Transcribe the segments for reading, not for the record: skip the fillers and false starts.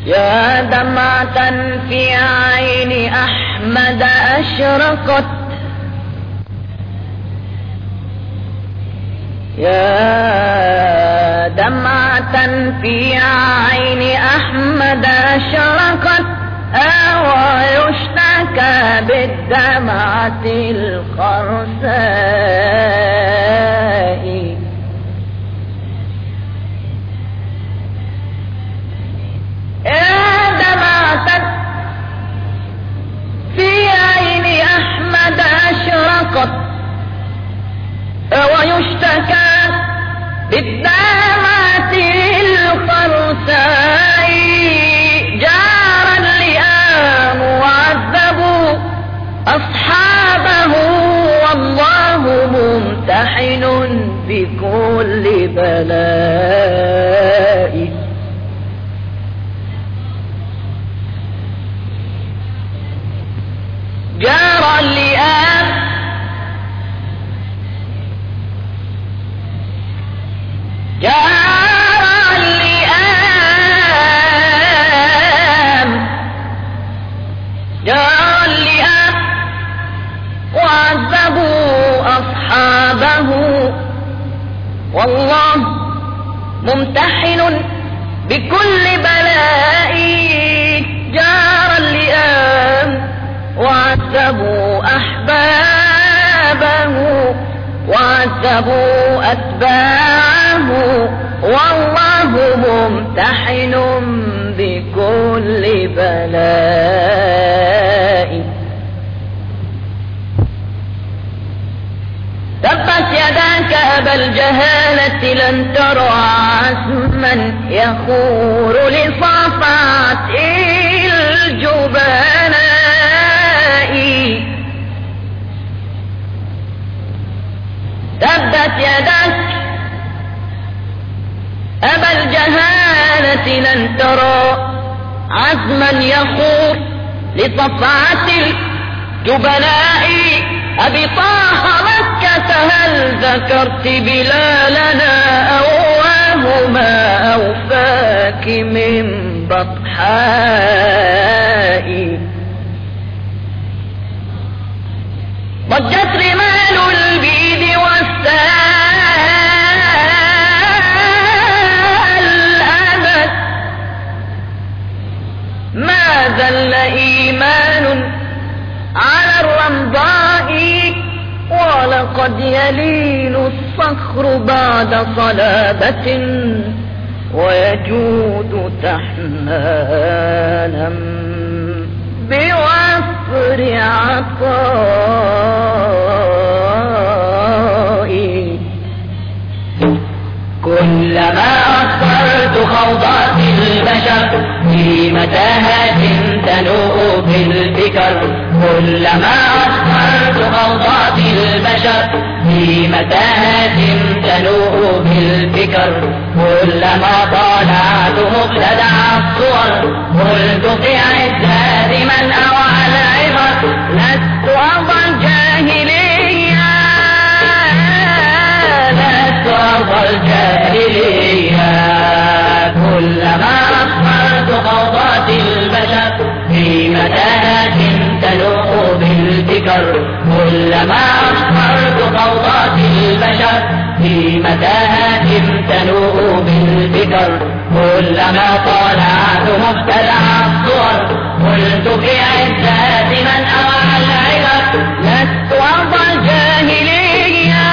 يا دمعة في عين أحمد أشرقت، يا دمعة في عين أحمد أشرقت، ويشتكى بالدمعة الخرساء. يا دمعة في عين أحمد أشرقت، ويشتكى بالدمعة الخرساء. جار اللئام وعذبوا أصحابه، والله ممتحن بكل بلاء. جار اللئام وعذبوا أصحابه، والله ممتحن بكل بلاء. جار اللئام وعذبوا أحبابه، وعذبوا أتباعه، والله ممتحن بكل بلاء. تبت يداك أبا الجهالة، لن ترى عزما يخور لصفعة الجبناء. تبت يداك أبا الجهالة، لن ترى عزما يخور لصفعة الجبناء. أبي طه مكة هل ذكرت بلالنا، أواهما أوفاك من بطحاء. ضجت رمال البيد والسال أبد، ما ذل إيمان على الرمضاء. ولقد يلين الصخر بعد صلابة، ويجود تحنانا بوفر عطاء. كلما أصبرت خوضات البشر في متاهات تنوء بالفكر، كلما أصبرت خوضات البشر في متاهات تنوء بالفكر، كلما طالعت مبتدع الصور قلت في عزات من أوعى العبر، لست أرضى الجاهلية، لست أرضى الجاهلية. كلما أصبرت خوضات البشر في متاهات تنوء بالفكر، كلما أصبرت خوضات البشر في متاهات تنوء بالفكر، كلما طالعت مبتدع الصور قلت في عزات من أوعى العبر، لست أرضى الجاهلية،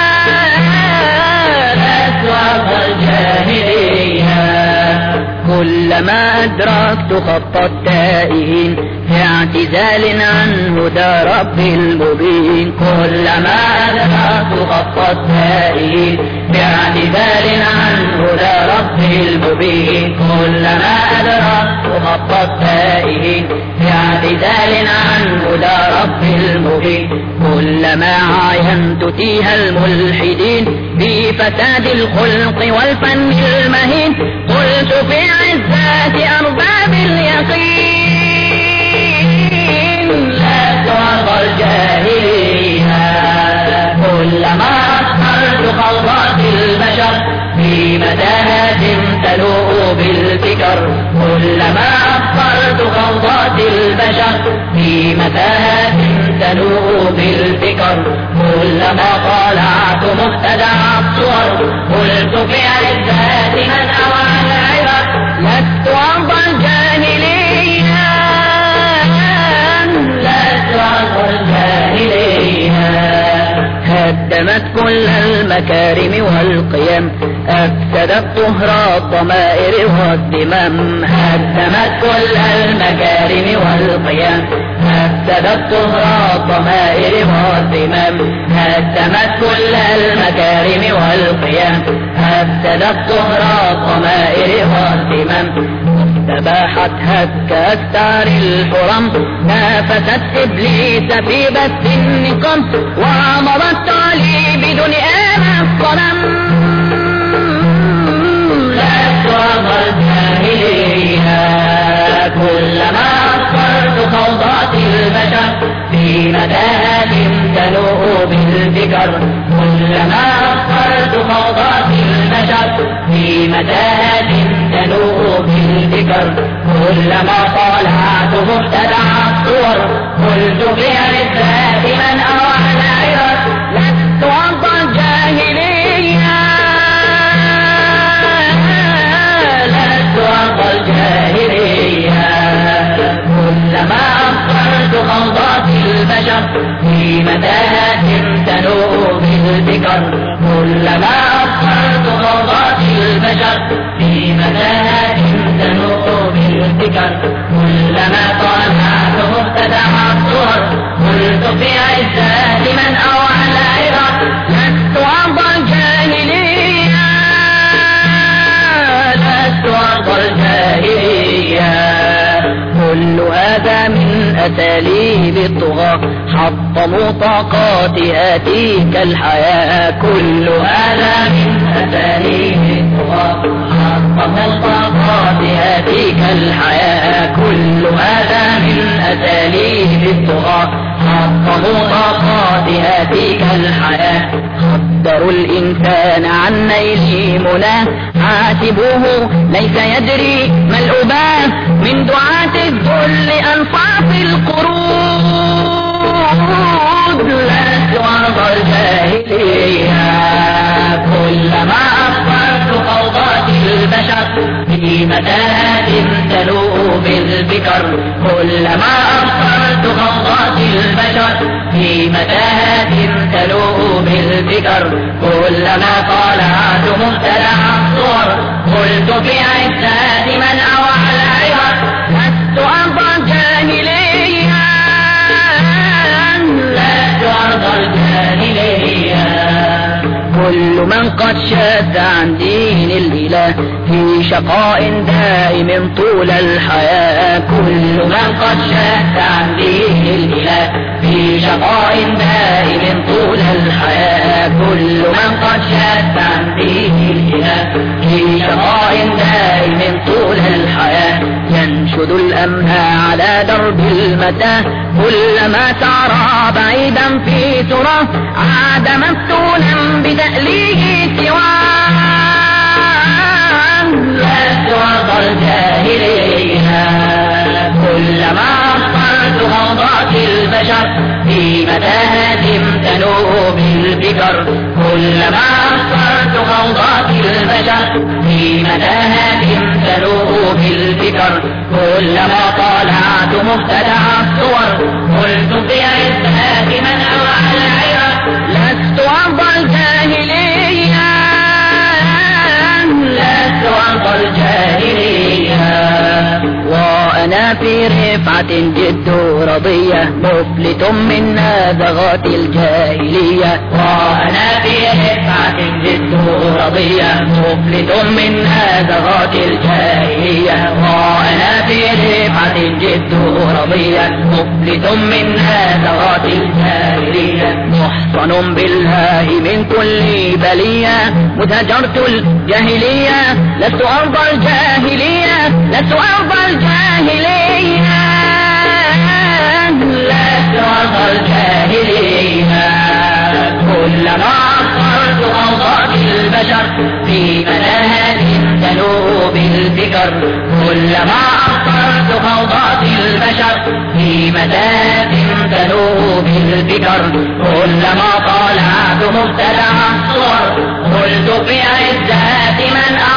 لست أرضى الجاهلية. كلما أدركت خط التائهين في اعتزال عن هدى رب المبين، كلما أدركت خط التائهين في اعتزال عن هدى رب المبين، كلما أدركت خط التائهين في اعتزال عن هدى رب المبين، كلما عاينت تيه الملحدين في فساد الخلق والفن المهين، قلت في عزات أرباب اليقين، لا ترضى الجاهلية. كلما أصبرت خوضات البشر في متاهات تنوء بالفكر، كلما متاهات تنوء بالفكر. كلما طالعت مبتدع الصور قلت في عزات من أوعى العبر لست أرضى الجاهلية، لست أرضى الجاهلية. هدمت كل المكارم والقيم، أفسدت طهر الضمائر والذمم. هدمت كل المكارم والقيم، أفسدت طهر الضمائر والذمم. هدمت كل المكارم والقيم، أفسدت طهر الضمائر والذمم. استباحت هتك أستار الحرم، نافست إبليس في بث النقم، وأمرت علي بدون الصنم. لست أرضى الجاهلية، كلما أصبرت خوضات البشر في متاهات تنوء بالفكر. كلما أصبرت خوضات البشر في متاهات تنوء بالفكر. كلما طالعت مبتدع الصور قلت في عزات من أوعى العبر لست أرضى الجاهلية، لست أرضى الجاهلية. كلما أصبرت خوضات البشر في متاهات تنوء بالفكر. كلما أصبرت خوضات البشر في متاهات تنوء بالفكر. كلما طالعت مبتدع الصور قلت في عزات من أوعى العبر لست أرضى الجاهلية، لست أرضى الجاهلية. كل هذا من أساليب الطغاة، حطموا طاقات آتيك الحياة. كل هذا من أساليب الطغاة، حطموا طاقات آتيك الحياة. كل هذا من أساليب الطغاة، حطموا طاقات آتيك الحياة. خدروا الإنسان عن نيل مناه، عاتبوه ليس يدري ما الأباه. من دعاة الذل أنصاف القرود لست أرضى الجاهلية. كلما أصبرت خوضات البشر في متاهات تنوء بالفكر. كلما أصبرت خوضات البشر في متاهات تنوء بالفكر. كلما طالعت مبتدع الصور قلت في عزات من أوعى العبر لست أرضى الجاهلية، لست أرضى الجاهلية. كل من قد شاد عن دين الإله في شقاء دائم طول الحياة. كل من قد شاد عن دين الإله في شقاء دائم طول الحياة. كل من قد شاد عن دين الإله في شقاء دائم طول الحياة. ينشد الأمن على درب المتاه، كلما سار بعيدا في تراه عاد مفتونا بتأليه سواه. لست أرضى الجاهلية، كلما أصبرت خوضات البشر في متاهات تنوء بالفكر. كلما أصبرت خوضات البشر في متاهات تنوء بالفكر. كلما طالعت مبتدع الصور قلت في عزات من أوعى العبر لست أرضى الجاهلية، لست أرضى الجاهلية. وأنا في رفعة جد رضية مفلت من نزغات الجاهلية. وأنا في رفعة جد رضية مفلت من نزغات الجاهلية. وأنا في رفعة جد رضية مفلت من نزغات الجاهلية. محصن بالله من كل بلية متجرت الجاهلية لست أرضى الجاهلية، لست أرضى الجاهلية، لست أرضى الجاهلية. كلما أصبرت خوضات البشر في متاهات تنوء بالفكر. كلما أصبرت خوضات البشر في متاهات تنوب الفكر. كلما طالعت مبتدع الصور قلت في عزات من